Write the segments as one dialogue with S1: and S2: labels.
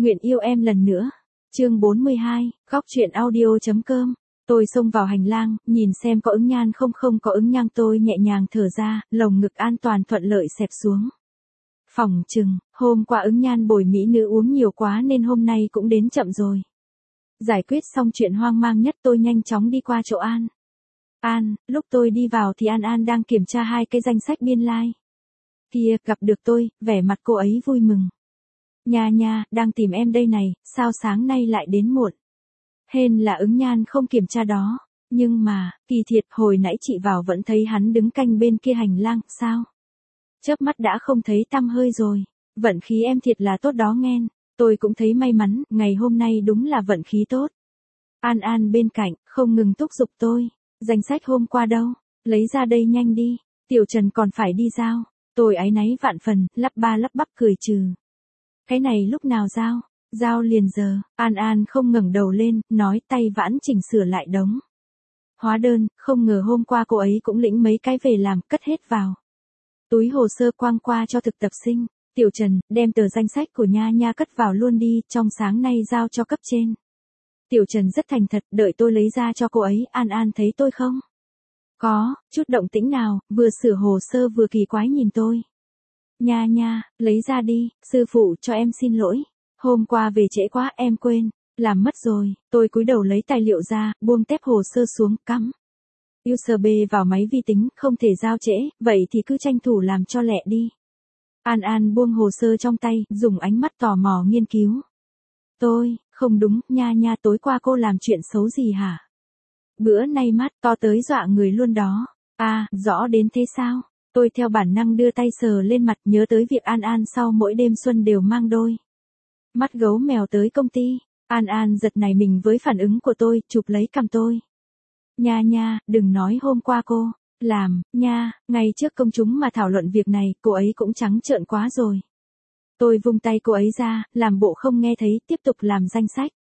S1: Nguyện yêu em lần nữa. Chương 42, góc truyện audio.com. Tôi xông vào hành lang, nhìn xem có ứng nhan không có ứng nhan tôi nhẹ nhàng thở ra, lồng ngực an toàn thuận lợi xẹp xuống. Phỏng chừng, hôm qua ứng nhan bồi mỹ nữ uống nhiều quá nên hôm nay cũng đến chậm rồi. Giải quyết xong chuyện hoang mang nhất tôi nhanh chóng đi qua chỗ An. An, lúc tôi đi vào thì An đang kiểm tra 2 cái danh sách biên lai. Kìa, gặp được tôi, vẻ mặt cô ấy vui mừng. Nha, đang tìm em đây này, sao sáng nay lại đến muộn? Hên là ứng nhan không kiểm tra đó, nhưng mà, kỳ thiệt hồi nãy chị vào vẫn thấy hắn đứng canh bên kia hành lang, sao? Chớp mắt đã không thấy tăm hơi rồi, vận khí em thiệt là tốt đó nghen, tôi cũng thấy may mắn, ngày hôm nay đúng là vận khí tốt. An bên cạnh, không ngừng thúc giục tôi, danh sách hôm qua đâu, lấy ra đây nhanh đi, Tiểu Trần còn phải đi giao, tôi áy náy vạn phần, lắp bắp cười trừ. Cái này lúc nào giao liền giờ, An không ngẩng đầu lên, nói tay vãn chỉnh sửa lại đống hóa đơn, không ngờ hôm qua cô ấy cũng lĩnh mấy cái về làm, cất hết vào túi hồ sơ quăng qua cho thực tập sinh. Tiểu Trần, đem tờ danh sách của Nha cất vào luôn đi, trong sáng nay giao cho cấp trên. Tiểu Trần rất thành thật, đợi tôi lấy ra cho cô ấy. An thấy tôi không có chút động tĩnh nào, vừa sửa hồ sơ vừa kỳ quái nhìn tôi. Nha, lấy ra đi, sư phụ cho em xin lỗi. Hôm qua về trễ quá em quên, làm mất rồi. Tôi cúi đầu lấy tài liệu ra, buông tép hồ sơ xuống, cắm USB vào máy vi tính, không thể giao trễ, vậy thì cứ tranh thủ làm cho lẹ đi. An buông hồ sơ trong tay, dùng ánh mắt tò mò nghiên cứu. Tôi, không đúng, Nha tối qua cô làm chuyện xấu gì hả? Bữa nay mắt to tới dọa người luôn đó. Rõ đến thế sao? Tôi theo bản năng đưa tay sờ lên mặt, nhớ tới việc An sau mỗi đêm xuân đều mang đôi mắt gấu mèo tới công ty. An giật nảy mình với phản ứng của tôi, chụp lấy cằm tôi. Nha, đừng nói hôm qua cô làm, ngay trước công chúng mà thảo luận việc này, cô ấy cũng trắng trợn quá rồi. Tôi vung tay cô ấy ra, làm bộ không nghe thấy, tiếp tục làm danh sách.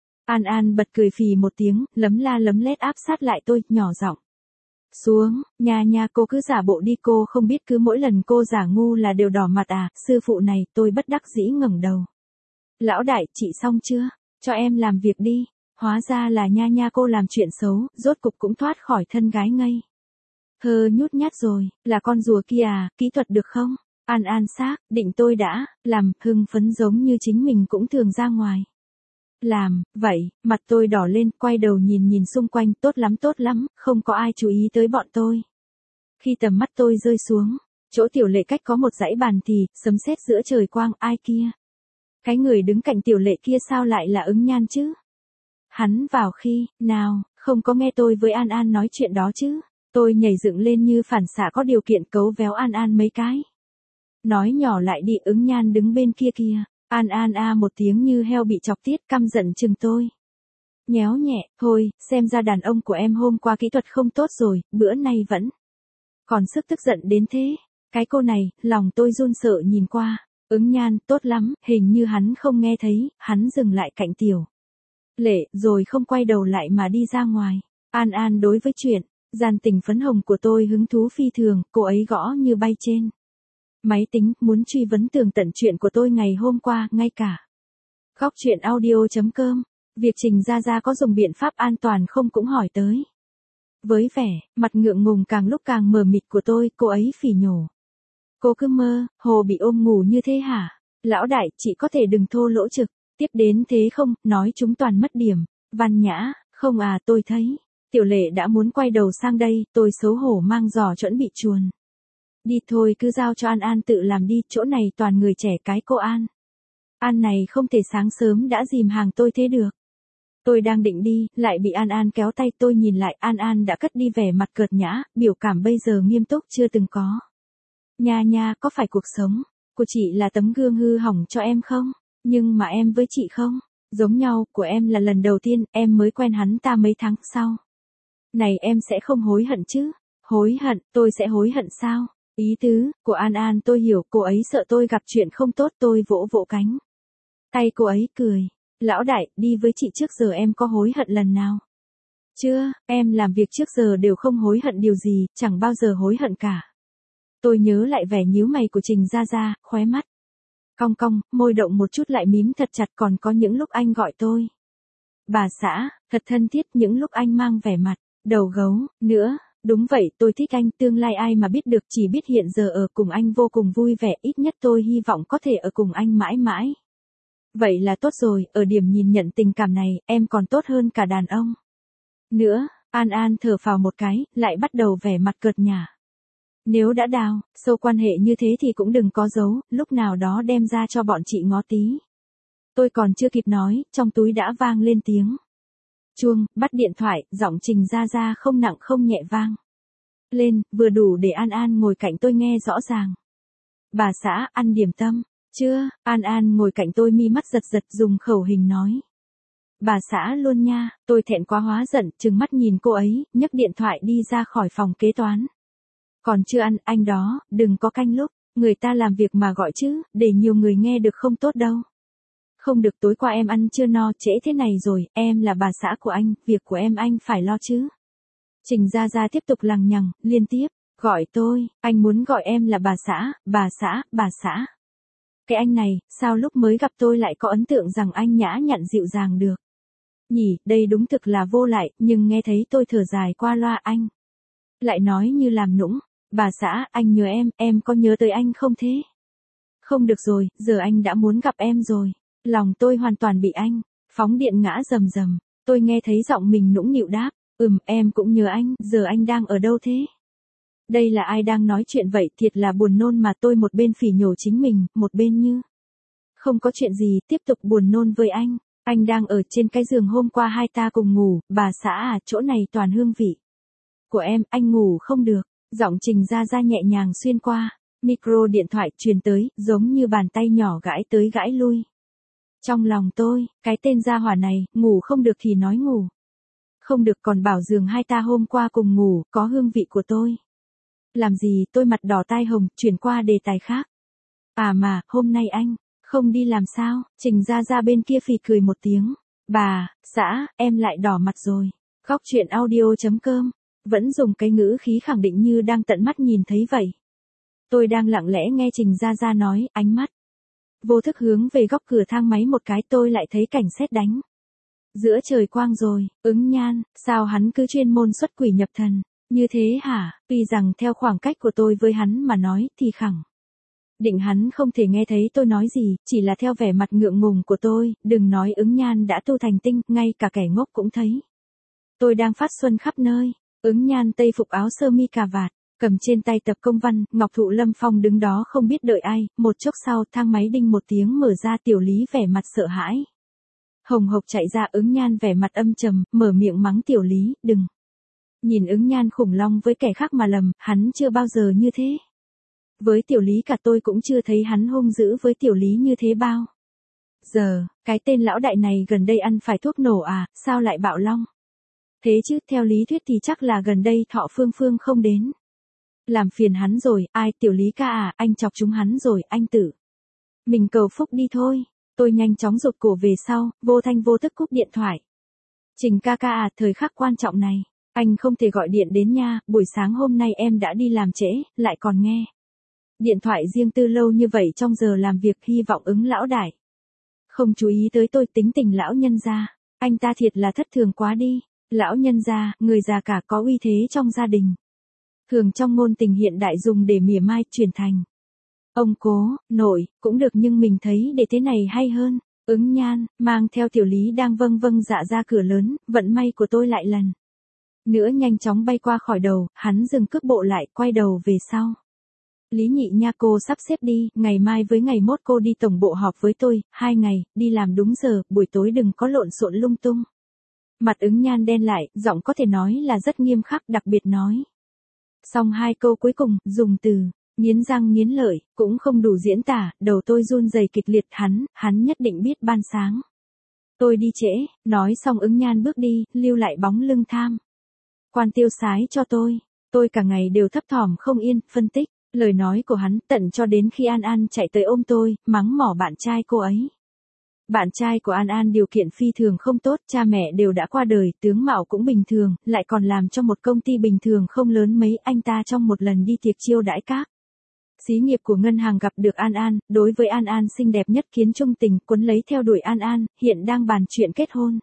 S1: An bật cười phì một tiếng, lấm la lấm lét áp sát lại tôi, nhỏ giọng. Xuống, Nha cô cứ giả bộ đi, cô không biết cứ mỗi lần cô giả ngu là đều đỏ mặt à, sư phụ này. Tôi bất đắc dĩ ngẩng đầu. Lão đại, chị xong chưa? Cho em làm việc đi. Hóa ra là Nha cô làm chuyện xấu, rốt cục cũng thoát khỏi thân gái ngây nhút nhát rồi, là con rùa kia à, kỹ thuật được không? An xác định tôi đã làm, hưng phấn giống như chính mình cũng thường ra ngoài làm, vậy, mặt tôi đỏ lên, quay đầu nhìn xung quanh, tốt lắm, không có ai chú ý tới bọn tôi. Khi tầm mắt tôi rơi xuống, chỗ Tiểu Lệ cách có một dãy bàn thì, sấm sét giữa trời quang, ai kia? Cái người đứng cạnh Tiểu Lệ kia sao lại là ứng nhan chứ? Hắn vào khi nào, không có nghe tôi với An nói chuyện đó chứ? Tôi nhảy dựng lên như phản xạ có điều kiện, cấu véo An mấy cái. Nói nhỏ lại đi, ứng nhan đứng bên kia kìa. An một tiếng như heo bị chọc tiết, căm giận chừng tôi. Nhéo nhẹ, thôi, xem ra đàn ông của em hôm qua kỹ thuật không tốt rồi, bữa nay vẫn còn sức tức giận đến thế. Cái cô này, lòng tôi run sợ nhìn qua. Ứng nhan, tốt lắm, hình như hắn không nghe thấy, hắn dừng lại cạnh Tiểu Lệ, rồi không quay đầu lại mà đi ra ngoài. An đối với chuyện gian tình phấn hồng của tôi hứng thú phi thường, cô ấy gõ như bay trên máy tính, muốn truy vấn tường tận chuyện của tôi ngày hôm qua, ngay cả góc truyện audio.com. Việc Trình Gia có dùng biện pháp an toàn không cũng hỏi tới. Với vẻ mặt ngượng ngùng càng lúc càng mờ mịt của tôi, cô ấy phỉ nhổ. Cô cứ mơ hồ bị ôm ngủ như thế hả? Lão đại, chị có thể đừng thô lỗ trực tiếp đến thế không, nói chúng toàn mất điểm. Văn nhã, không à, tôi thấy Tiểu Lệ đã muốn quay đầu sang đây, tôi xấu hổ mang giỏ chuẩn bị chuồn đi. Thôi cứ giao cho An tự làm đi, chỗ này toàn người trẻ, cái cô An này không thể sáng sớm đã dìm hàng tôi thế được. Tôi đang định đi, lại bị An kéo tay, tôi nhìn lại, An đã cất đi, vẻ mặt cợt nhã, biểu cảm bây giờ nghiêm túc chưa từng có. Nha, có phải cuộc sống của chị là tấm gương hư hỏng cho em không? Nhưng mà em với chị không giống nhau, của em là lần đầu tiên, em mới quen hắn ta mấy tháng sau. Này em sẽ không hối hận chứ? Hối hận, tôi sẽ hối hận sao? Ý tứ của An tôi hiểu, cô ấy sợ tôi gặp chuyện không tốt. Tôi vỗ cánh tay cô ấy, cười. Lão đại, đi với chị trước giờ em có hối hận lần nào? Chưa, em làm việc trước giờ đều không hối hận điều gì, chẳng bao giờ hối hận cả. Tôi nhớ lại vẻ nhíu mày của Trình Gia, khóe mắt Cong cong, môi động một chút lại mím thật chặt, còn có những lúc anh gọi tôi bà xã, thật thân thiết, những lúc anh mang vẻ mặt đầu gấu nữa. Đúng vậy, tôi thích anh, tương lai ai mà biết được, chỉ biết hiện giờ ở cùng anh vô cùng vui vẻ, ít nhất tôi hy vọng có thể ở cùng anh mãi mãi. Vậy là tốt rồi, ở điểm nhìn nhận tình cảm này, em còn tốt hơn cả đàn ông. Nữa, An An thở phào một cái, lại bắt đầu vẻ mặt cợt nhả. Nếu đã đào sâu quan hệ như thế thì cũng đừng có giấu, lúc nào đó đem ra cho bọn chị ngó tí. Tôi còn chưa kịp nói, trong túi đã vang lên tiếng chuông, bắt điện thoại, giọng Trình Gia Gia không nặng không nhẹ vang lên, vừa đủ để An An ngồi cạnh tôi nghe rõ ràng. Bà xã, ăn điểm tâm chưa? An An ngồi cạnh tôi mi mắt giật giật dùng khẩu hình nói. Bà xã luôn nha, tôi thẹn quá hóa giận, trừng mắt nhìn cô ấy, nhấc điện thoại đi ra khỏi phòng kế toán. Còn chưa ăn, anh đó, đừng có canh lúc, người ta làm việc mà gọi chứ, để nhiều người nghe được không tốt đâu. Không được, tối qua em ăn chưa no, trễ thế này rồi, em là bà xã của anh, việc của em anh phải lo chứ. Trình Gia Gia tiếp tục lằng nhằng, liên tiếp, gọi tôi, anh muốn gọi em là bà xã, bà xã, bà xã. Cái anh này, sao lúc mới gặp tôi lại có ấn tượng rằng anh nhã nhặn dịu dàng được. Nhỉ, đây đúng thực là vô lại, nhưng nghe thấy tôi thở dài qua loa anh. Lại nói như làm nũng, bà xã, anh nhớ em có nhớ tới anh không thế? Không được rồi, giờ anh đã muốn gặp em rồi. Lòng tôi hoàn toàn bị anh phóng điện ngã rầm rầm. Tôi nghe thấy giọng mình nũng nịu đáp, em cũng nhớ anh, giờ anh đang ở đâu thế? Đây là ai đang nói chuyện vậy, thiệt là buồn nôn mà. Tôi một bên phỉ nhổ chính mình, một bên như không có chuyện gì, tiếp tục buồn nôn với anh. Anh đang ở trên cái giường hôm qua hai ta cùng ngủ, bà xã à, chỗ này toàn hương vị của em, anh ngủ không được. Giọng Trình Gia Gia nhẹ nhàng xuyên qua micro điện thoại truyền tới, giống như bàn tay nhỏ gãi tới gãi lui. Trong lòng tôi, cái tên gia hỏa này, ngủ không được thì nói ngủ không được, còn bảo giường hai ta hôm qua cùng ngủ, có hương vị của tôi. Làm gì? Tôi mặt đỏ tai hồng, chuyển qua đề tài khác. À mà, hôm nay anh không đi làm sao? Trình Gia Gia bên kia phì cười một tiếng. Bà xã, em lại đỏ mặt rồi. Góc chuyện audio.com vẫn dùng cái ngữ khí khẳng định như đang tận mắt nhìn thấy vậy. Tôi đang lặng lẽ nghe Trình Gia Gia nói, ánh mắt vô thức hướng về góc cửa thang máy một cái, tôi lại thấy cảnh sét đánh giữa trời quang rồi. Ứng Nhan, sao hắn cứ chuyên môn xuất quỷ nhập thần như thế hả? Tuy rằng theo khoảng cách của tôi với hắn mà nói thì khẳng định hắn không thể nghe thấy tôi nói gì, chỉ là theo vẻ mặt ngượng ngùng của tôi, đừng nói Ứng Nhan đã tu thành tinh, ngay cả kẻ ngốc cũng thấy tôi đang phát xuân khắp nơi. Ứng Nhan tây phục áo sơ mi cà vạt, cầm trên tay tập công văn, Ngọc Thụ Lâm Phong đứng đó không biết đợi ai, một chốc sau thang máy đinh một tiếng mở ra, Tiểu Lý vẻ mặt sợ hãi hồng hộc chạy ra. Ứng Nhan vẻ mặt âm trầm, mở miệng mắng Tiểu Lý, đừng nhìn Ứng Nhan khủng long với kẻ khác mà lầm, hắn chưa bao giờ như thế. Với Tiểu Lý cả tôi cũng chưa thấy hắn hung dữ với Tiểu Lý như thế bao giờ. Cái tên lão đại này gần đây ăn phải thuốc nổ à, sao lại bạo long thế chứ? Theo lý thuyết thì chắc là gần đây Thọ Phương Phương không đến làm phiền hắn rồi. Ai? Tiểu Lý ca à, anh chọc chúng hắn rồi, anh tự mình cầu phúc đi thôi. Tôi nhanh chóng rụt cổ về sau, vô thanh vô tức cúp điện thoại. Trình ca ca à, thời khắc quan trọng này, anh không thể gọi điện đến nha, buổi sáng hôm nay em đã đi làm trễ, lại còn nghe điện thoại riêng tư lâu như vậy trong giờ làm việc, hy vọng Ứng lão đại không chú ý tới tôi. Tính tình lão nhân gia, anh ta thiệt là thất thường quá đi. Lão nhân gia, người già cả có uy thế trong gia đình, thường trong ngôn tình hiện đại dùng để mỉa mai, chuyển thành ông cố, nội, cũng được, nhưng mình thấy để thế này hay hơn. Ứng Nhan, mang theo Tiểu Lý đang vâng vâng dạ ra cửa lớn, vận may của tôi lại lần nữa nhanh chóng bay qua khỏi đầu, hắn dừng cước bộ lại, quay đầu về sau. Lý nhị nha, cô sắp xếp đi, ngày mai với ngày mốt cô đi tổng bộ họp với tôi, 2 ngày, đi làm đúng giờ, buổi tối đừng có lộn xộn lung tung. Mặt Ứng Nhan đen lại, giọng có thể nói là rất nghiêm khắc, đặc biệt nói xong 2 câu cuối cùng, dùng từ nghiến răng nghiến lợi, cũng không đủ diễn tả, đầu tôi run rẩy kịch liệt. Hắn nhất định biết ban sáng tôi đi trễ. Nói xong Ứng Nhan bước đi, lưu lại bóng lưng tham quan tiêu sái cho tôi. Tôi cả ngày đều thấp thỏm không yên, phân tích lời nói của hắn, tận cho đến khi An An chạy tới ôm tôi, mắng mỏ bạn trai cô ấy. Bạn trai của An An điều kiện phi thường không tốt, cha mẹ đều đã qua đời, tướng mạo cũng bình thường, lại còn làm cho một công ty bình thường không lớn mấy. Anh ta trong một lần đi tiệc chiêu đãi các Xí nghiệp của ngân hàng gặp được An An, đối với An An xinh đẹp nhất kiến trung tình, cuốn lấy theo đuổi An An, hiện đang bàn chuyện kết hôn.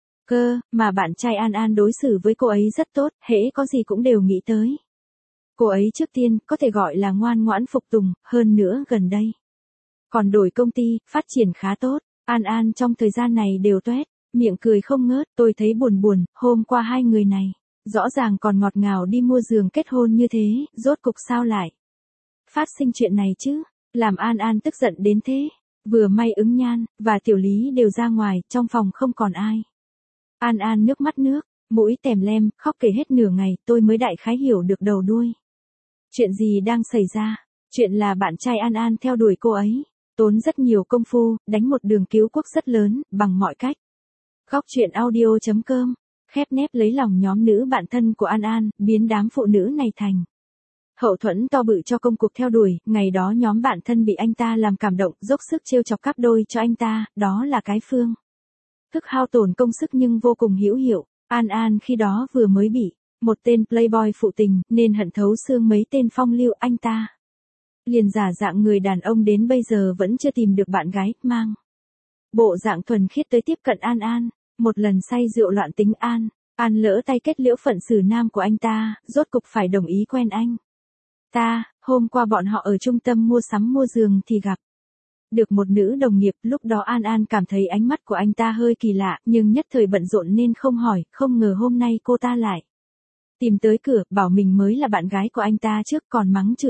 S1: Mà bạn trai An An đối xử với cô ấy rất tốt, hễ có gì cũng đều nghĩ tới. Cô ấy trước tiên, có thể gọi là ngoan ngoãn phục tùng, hơn nữa gần đây. Còn đổi công ty, phát triển khá tốt, An An trong thời gian này đều toét, miệng cười không ngớt, tôi thấy buồn buồn, hôm qua hai người này, rõ ràng còn ngọt ngào đi mua giường kết hôn như thế, rốt cục sao lại phát sinh chuyện này chứ, làm An An tức giận đến thế. Vừa may Ứng Nhan và Tiểu Lý đều ra ngoài, trong phòng không còn ai. An An nước mắt nước, mũi tèm lem, khóc kể hết nửa ngày, tôi mới đại khái hiểu được đầu đuôi. Chuyện gì đang xảy ra? Chuyện là bạn trai An An theo đuổi cô ấy, tốn rất nhiều công phu, đánh một đường cứu quốc rất lớn, bằng mọi cách. Góc truyện audio.com, khép nép lấy lòng nhóm nữ bạn thân của An An, biến đám phụ nữ này thành hậu thuẫn to bự cho công cuộc theo đuổi. Ngày đó nhóm bạn thân bị anh ta làm cảm động, dốc sức trêu chọc cáp đôi cho anh ta, đó là cái phương thức hao tổn công sức nhưng vô cùng hữu hiệu. An An khi đó vừa mới bị một tên playboy phụ tình, nên hận thấu xương mấy tên phong lưu. Anh ta liền giả dạng người đàn ông đến bây giờ vẫn chưa tìm được bạn gái, mang bộ dạng thuần khiết tới tiếp cận An An. Một lần say rượu loạn tính An lỡ tay kết liễu phận xử nam của anh ta, rốt cục phải đồng ý quen anh ta. Hôm qua bọn họ ở trung tâm mua sắm mua giường thì gặp được một nữ đồng nghiệp. Lúc đó An An cảm thấy ánh mắt của anh ta hơi kỳ lạ, nhưng nhất thời bận rộn nên không hỏi. Không ngờ hôm nay cô ta lại tìm tới cửa, bảo mình mới là bạn gái của anh ta trước, còn mắng chửi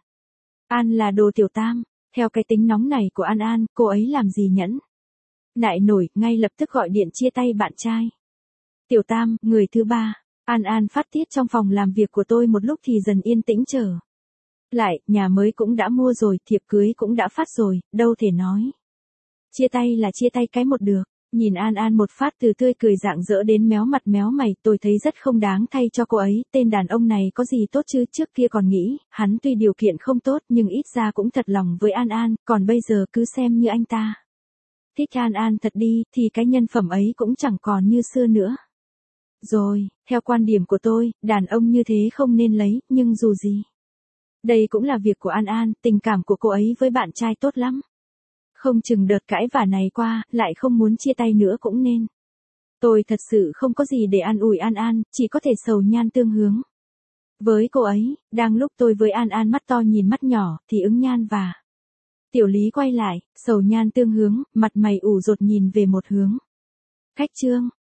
S1: An là đồ tiểu tam. Theo cái tính nóng này của An, cô ấy làm gì nhẫn nại nổi, ngay lập tức gọi điện chia tay bạn trai. Tiểu tam, người thứ ba. An phát tiết trong phòng làm việc của tôi một lúc thì dần yên tĩnh trở lại. Nhà mới cũng đã mua rồi, thiệp cưới cũng đã phát rồi, đâu thể nói chia tay là chia tay cái một được. Nhìn An một phát từ tươi cười rạng rỡ đến méo mặt méo mày, tôi thấy rất không đáng thay cho cô ấy. Tên đàn ông này có gì tốt chứ, trước kia còn nghĩ, hắn tuy điều kiện không tốt nhưng ít ra cũng thật lòng với An, còn bây giờ cứ xem như anh ta thích An thật đi, thì cái nhân phẩm ấy cũng chẳng còn như xưa nữa. Rồi, theo quan điểm của tôi, đàn ông như thế không nên lấy, nhưng dù gì, đây cũng là việc của An, tình cảm của cô ấy với bạn trai tốt lắm. Không chừng đợt cãi vả này qua, lại không muốn chia tay nữa cũng nên. Tôi thật sự không có gì để an ủi An, chỉ có thể sầu nhan tương hướng với cô ấy. Đang lúc tôi với An mắt to nhìn mắt nhỏ, thì Ứng Nhan và Tiểu Lý quay lại, sầu nhan tương hướng, mặt mày ủ rột nhìn về một hướng khách trương.